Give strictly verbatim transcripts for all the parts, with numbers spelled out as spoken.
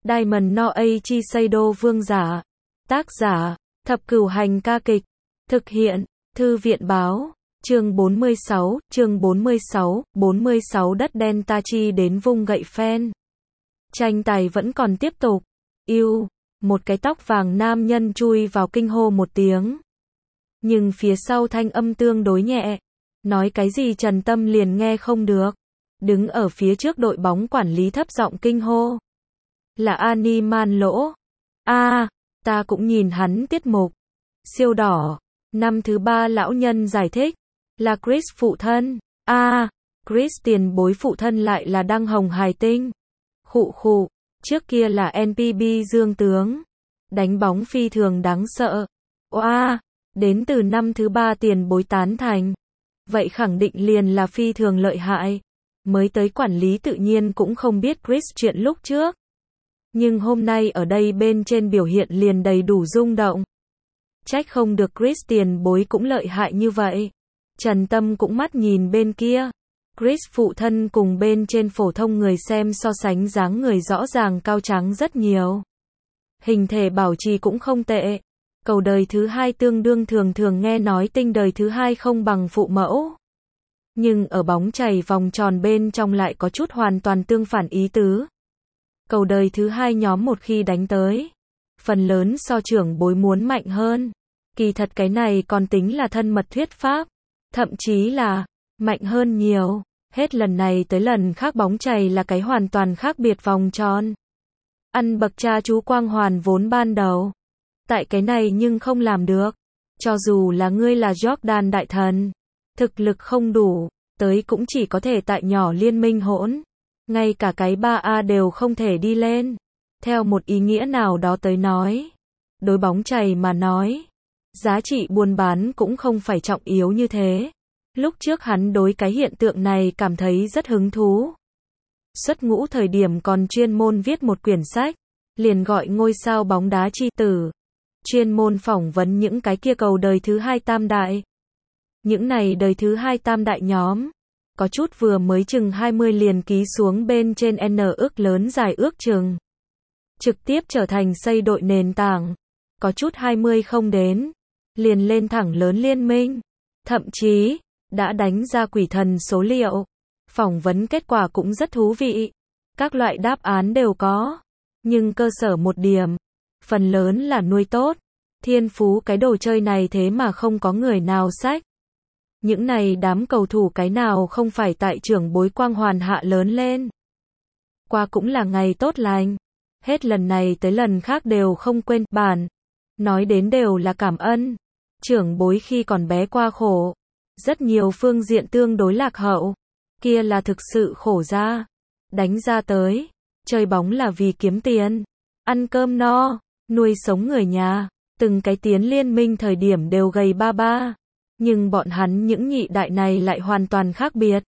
Diamond No A Shiseido Vương giả. Tác giả, Thập Cửu Hành ca kịch. Thực hiện, Thư viện Báo. Chương bốn mươi sáu, chương bốn mươi sáu, bốn mươi sáu đất đen Tachi đến vung gậy phen. Tranh tài vẫn còn tiếp tục. Yêu, một cái tóc vàng nam nhân chui vào kinh hô một tiếng. Nhưng phía sau thanh âm tương đối nhẹ. Nói cái gì Trần Tâm liền nghe không được. Đứng ở phía trước đội bóng quản lý thấp giọng kinh hô. Là Ani Man Lỗ. A, à, ta cũng nhìn hắn tiết mục. Siêu đỏ. Năm thứ ba lão nhân giải thích. Là Chris phụ thân. A, à, Chris tiền bối phụ thân lại là Đăng Hồng Hải Tinh. Khụ khụ. Trước kia là en pê bê Dương Tướng. Đánh bóng phi thường đáng sợ. Oa, đến từ năm thứ ba tiền bối tán thành. Vậy khẳng định liền là phi thường lợi hại. Mới tới quản lý tự nhiên cũng không biết Chris chuyện lúc trước. Nhưng hôm nay ở đây bên trên biểu hiện liền đầy đủ rung động. Trách không được Chris tiền bối cũng lợi hại như vậy. Trần Tâm cũng mắt nhìn bên kia. Chris phụ thân cùng bên trên phổ thông người xem so sánh dáng người rõ ràng cao trắng rất nhiều. Hình thể bảo trì cũng không tệ. Cầu đời thứ hai tương đương thường thường nghe nói tinh đời thứ hai không bằng phụ mẫu. Nhưng ở bóng chày vòng tròn bên trong lại có chút hoàn toàn tương phản ý tứ. Cầu đời thứ hai nhóm một khi đánh tới. Phần lớn so trưởng bối muốn mạnh hơn. Kỳ thật cái này còn tính là thân mật thuyết pháp. Thậm chí là mạnh hơn nhiều. Hết lần này tới lần khác bóng chày là cái hoàn toàn khác biệt vòng tròn. Ăn bậc cha chú quang hoàn vốn ban đầu. Tại cái này nhưng không làm được. Cho dù là ngươi là Jordan đại thần. Thực lực không đủ. Tới cũng chỉ có thể tại nhỏ liên minh hỗn. Ngay cả cái ba A đều không thể đi lên. Theo một ý nghĩa nào đó tới nói. Đối bóng chày mà nói. Giá trị buôn bán cũng không phải trọng yếu như thế. Lúc trước hắn đối cái hiện tượng này cảm thấy rất hứng thú. Xuất ngũ thời điểm còn chuyên môn viết một quyển sách. Liền gọi ngôi sao bóng đá chi tử. Chuyên môn phỏng vấn những cái kia cầu đời thứ hai tam đại. Những này đời thứ hai tam đại nhóm. Có chút vừa mới chừng hai mươi liền ký xuống bên trên N ước lớn dài ước chừng. Trực tiếp trở thành xây đội nền tảng. Có chút hai mươi không đến. Liền lên thẳng lớn liên minh. Thậm chí, đã đánh ra quỷ thần số liệu. Phỏng vấn kết quả cũng rất thú vị. Các loại đáp án đều có. Nhưng cơ sở một điểm. Phần lớn là nuôi tốt. Thiên phú cái đồ chơi này thế mà không có người nào sách. Những này đám cầu thủ cái nào không phải tại trưởng bối quang hoàn hạ lớn lên. Qua cũng là ngày tốt lành. Hết lần này tới lần khác đều không quên bản. Nói đến đều là cảm ơn. Trưởng bối khi còn bé qua khổ. Rất nhiều phương diện tương đối lạc hậu. Kia là thực sự khổ ra. Đánh ra tới. Chơi bóng là vì kiếm tiền. Ăn cơm no. Nuôi sống người nhà. Từng cái tiến liên minh thời điểm đều gầy ba ba. Nhưng bọn hắn những nhị đại này lại hoàn toàn khác biệt.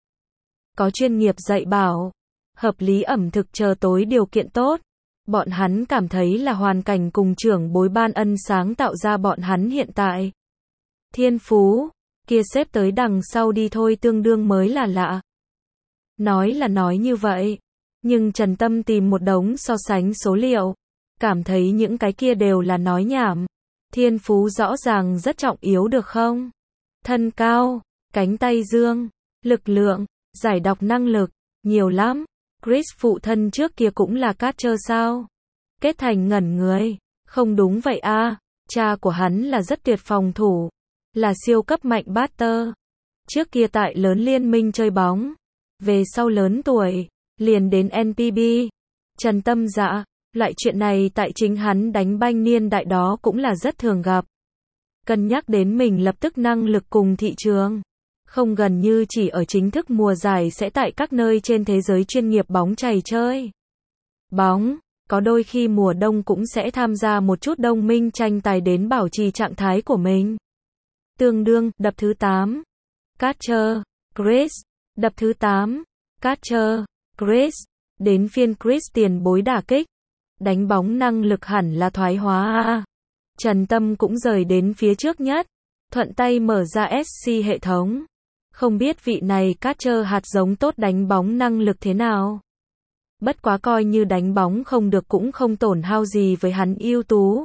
Có chuyên nghiệp dạy bảo. Hợp lý ẩm thực chờ tối điều kiện tốt. Bọn hắn cảm thấy là hoàn cảnh cùng trưởng bối ban ân sáng tạo ra bọn hắn hiện tại. Thiên phú. Kia xếp tới đằng sau đi thôi tương đương mới là lạ. Nói là nói như vậy. Nhưng Trần Tâm tìm một đống so sánh số liệu. Cảm thấy những cái kia đều là nói nhảm. Thiên phú rõ ràng rất trọng yếu được không? Thân cao, cánh tay dương, lực lượng, giải đọc năng lực, nhiều lắm. Chris phụ thân trước kia cũng là catcher sao? Kết Thành ngẩn người. Không đúng vậy a, à, cha của hắn là rất tuyệt phòng thủ. Là siêu cấp mạnh batter. Trước kia tại lớn liên minh chơi bóng. Về sau lớn tuổi, liền đến en pê bê. Trần Tâm dạ, loại chuyện này tại chính hắn đánh banh niên đại đó cũng là rất thường gặp. Cân nhắc đến mình lập tức năng lực cùng thị trường. Không gần như chỉ ở chính thức mùa giải sẽ tại các nơi trên thế giới chuyên nghiệp bóng chày chơi. Bóng, có đôi khi mùa đông cũng sẽ tham gia một chút đồng minh tranh tài đến bảo trì trạng thái của mình. Tương đương, đập thứ tám. Catcher, Chris. Đập thứ tám. Catcher, Chris. Đến phiên Chris tiền bối đả kích. Đánh bóng năng lực hẳn là thoái hóa a. Trần Tâm cũng rời đến phía trước nhất. Thuận tay mở ra ét xê hệ thống. Không biết vị này catcher hạt giống tốt đánh bóng năng lực thế nào. Bất quá coi như đánh bóng không được cũng không tổn hao gì với hắn ưu tú.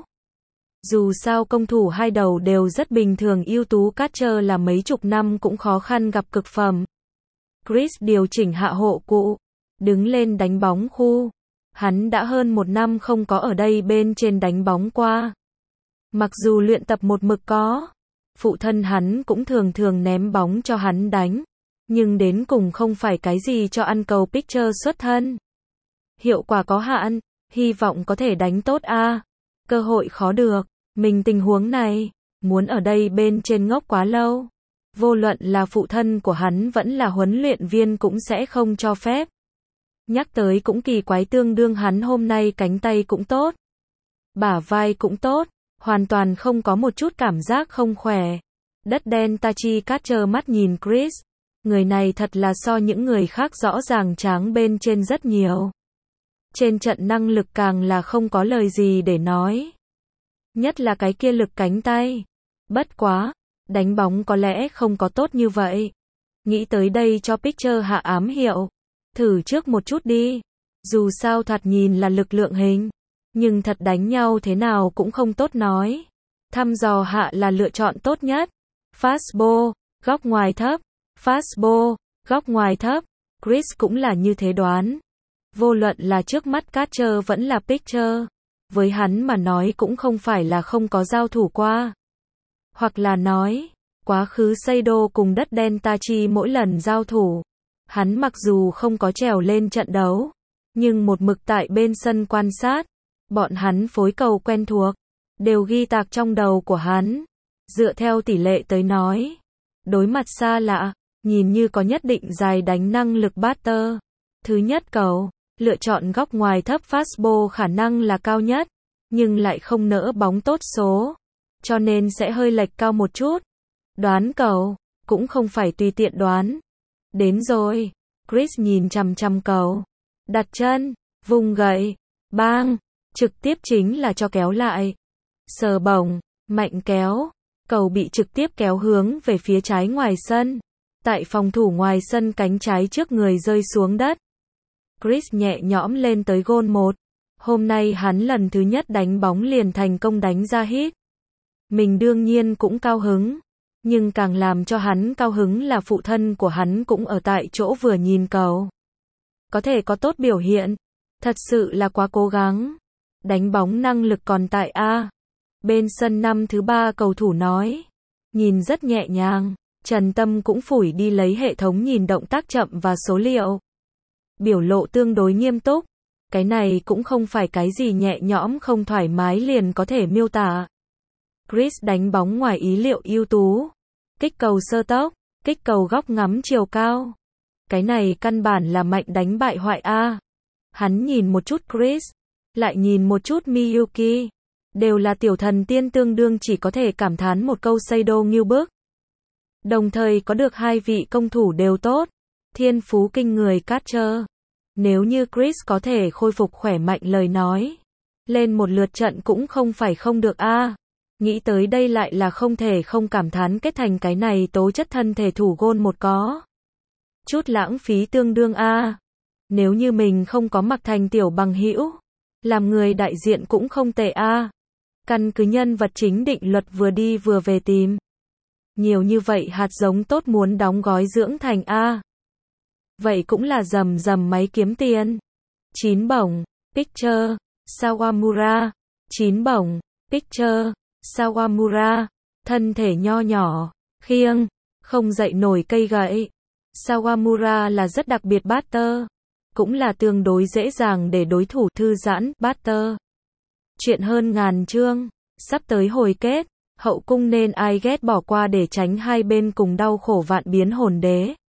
Dù sao công thủ hai đầu đều rất bình thường, ưu tú Catcher là mấy chục năm cũng khó khăn gặp cực phẩm. Chris điều chỉnh hạ hộ cụ, đứng lên đánh bóng khu. Hắn đã hơn một năm không có ở đây bên trên đánh bóng qua. Mặc dù luyện tập một mực có, phụ thân hắn cũng thường thường ném bóng cho hắn đánh, nhưng đến cùng không phải cái gì cho ăn cầu pitcher xuất thân. Hiệu quả có hạn, hy vọng có thể đánh tốt a. Cơ hội khó được, mình tình huống này, muốn ở đây bên trên ngốc quá lâu. Vô luận là phụ thân của hắn vẫn là huấn luyện viên cũng sẽ không cho phép. Nhắc tới cũng kỳ quái, tương đương hắn hôm nay cánh tay cũng tốt, bả vai cũng tốt, hoàn toàn không có một chút cảm giác không khỏe. Đất đen Tachi Catcher mắt nhìn Chris, người này thật là so những người khác rõ ràng tráng bên trên rất nhiều. Trên trận năng lực càng là không có lời gì để nói. Nhất là cái kia lực cánh tay. Bất quá, đánh bóng có lẽ không có tốt như vậy. Nghĩ tới đây cho pitcher hạ ám hiệu. Thử trước một chút đi. Dù sao thoạt nhìn là lực lượng hình, nhưng thật đánh nhau thế nào cũng không tốt nói. Thăm dò hạ là lựa chọn tốt nhất. Fastball, góc ngoài thấp. Fastball, góc ngoài thấp. Chris cũng là như thế đoán. Vô luận là trước mắt Catcher vẫn là pitcher, với hắn mà nói cũng không phải là không có giao thủ qua. Hoặc là nói, quá khứ Seido cùng đất đen Tachi mỗi lần giao thủ, hắn mặc dù không có trèo lên trận đấu, nhưng một mực tại bên sân quan sát, bọn hắn phối cầu quen thuộc, đều ghi tạc trong đầu của hắn. Dựa theo tỷ lệ tới nói, đối mặt xa lạ, nhìn như có nhất định dài đánh năng lực batter. Thứ nhất cầu, lựa chọn góc ngoài thấp fastball khả năng là cao nhất, nhưng lại không nỡ bóng tốt số, cho nên sẽ hơi lệch cao một chút. Đoán cầu, cũng không phải tùy tiện đoán. Đến rồi, Chris nhìn chằm chằm cầu, đặt chân, vùng gậy, bang, trực tiếp chính là cho kéo lại. Sờ bổng, mạnh kéo, cầu bị trực tiếp kéo hướng về phía trái ngoài sân. Tại phòng thủ ngoài sân cánh trái trước người rơi xuống đất. Chris nhẹ nhõm lên tới gôn một. Hôm nay hắn lần thứ nhất đánh bóng liền thành công đánh ra hit. Mình đương nhiên cũng cao hứng. Nhưng càng làm cho hắn cao hứng là phụ thân của hắn cũng ở tại chỗ vừa nhìn cầu. Có thể có tốt biểu hiện. Thật sự là quá cố gắng. Đánh bóng năng lực còn tại A. Bên sân năm thứ ba cầu thủ nói. Nhìn rất nhẹ nhàng. Trần Tâm cũng phủi đi lấy hệ thống nhìn động tác chậm và số liệu. Biểu lộ tương đối nghiêm túc. Cái này cũng không phải cái gì nhẹ nhõm không thoải mái liền có thể miêu tả. Chris đánh bóng ngoài ý liệu ưu tú. Kích cầu sơ tốc, kích cầu góc ngắm chiều cao. Cái này căn bản là mạnh đánh bại hoại A. Hắn nhìn một chút Chris, lại nhìn một chút Miyuki. Đều là tiểu thần tiên, tương đương chỉ có thể cảm thán một câu Seido ngưu bức. Đồng thời có được hai vị công thủ đều tốt. Thiên phú kinh người Catcher. Nếu như Chris có thể khôi phục khỏe mạnh lời nói, lên một lượt trận cũng không phải không được a. Nghĩ tới đây lại là không thể không cảm thán kết thành cái này tố chất thân thể thủ gôn một có chút lãng phí tương đương a. Nếu như mình không có mặc thành tiểu bằng hữu, làm người đại diện cũng không tệ a. Căn cứ nhân vật chính định luật vừa đi vừa về tìm. Nhiều như vậy hạt giống tốt muốn đóng gói dưỡng thành a. Vậy cũng là rầm rầm máy kiếm tiền. Chín bổng, pitcher, Sawamura. Chín bổng, pitcher, Sawamura. Thân thể nho nhỏ, khiêng, không dậy nổi cây gậy. Sawamura là rất đặc biệt batter. Cũng là tương đối dễ dàng để đối thủ thư giãn batter. Chuyện hơn ngàn chương. Sắp tới hồi kết. Hậu cung nên ai ghét bỏ qua để tránh hai bên cùng đau khổ vạn biến hồn đế.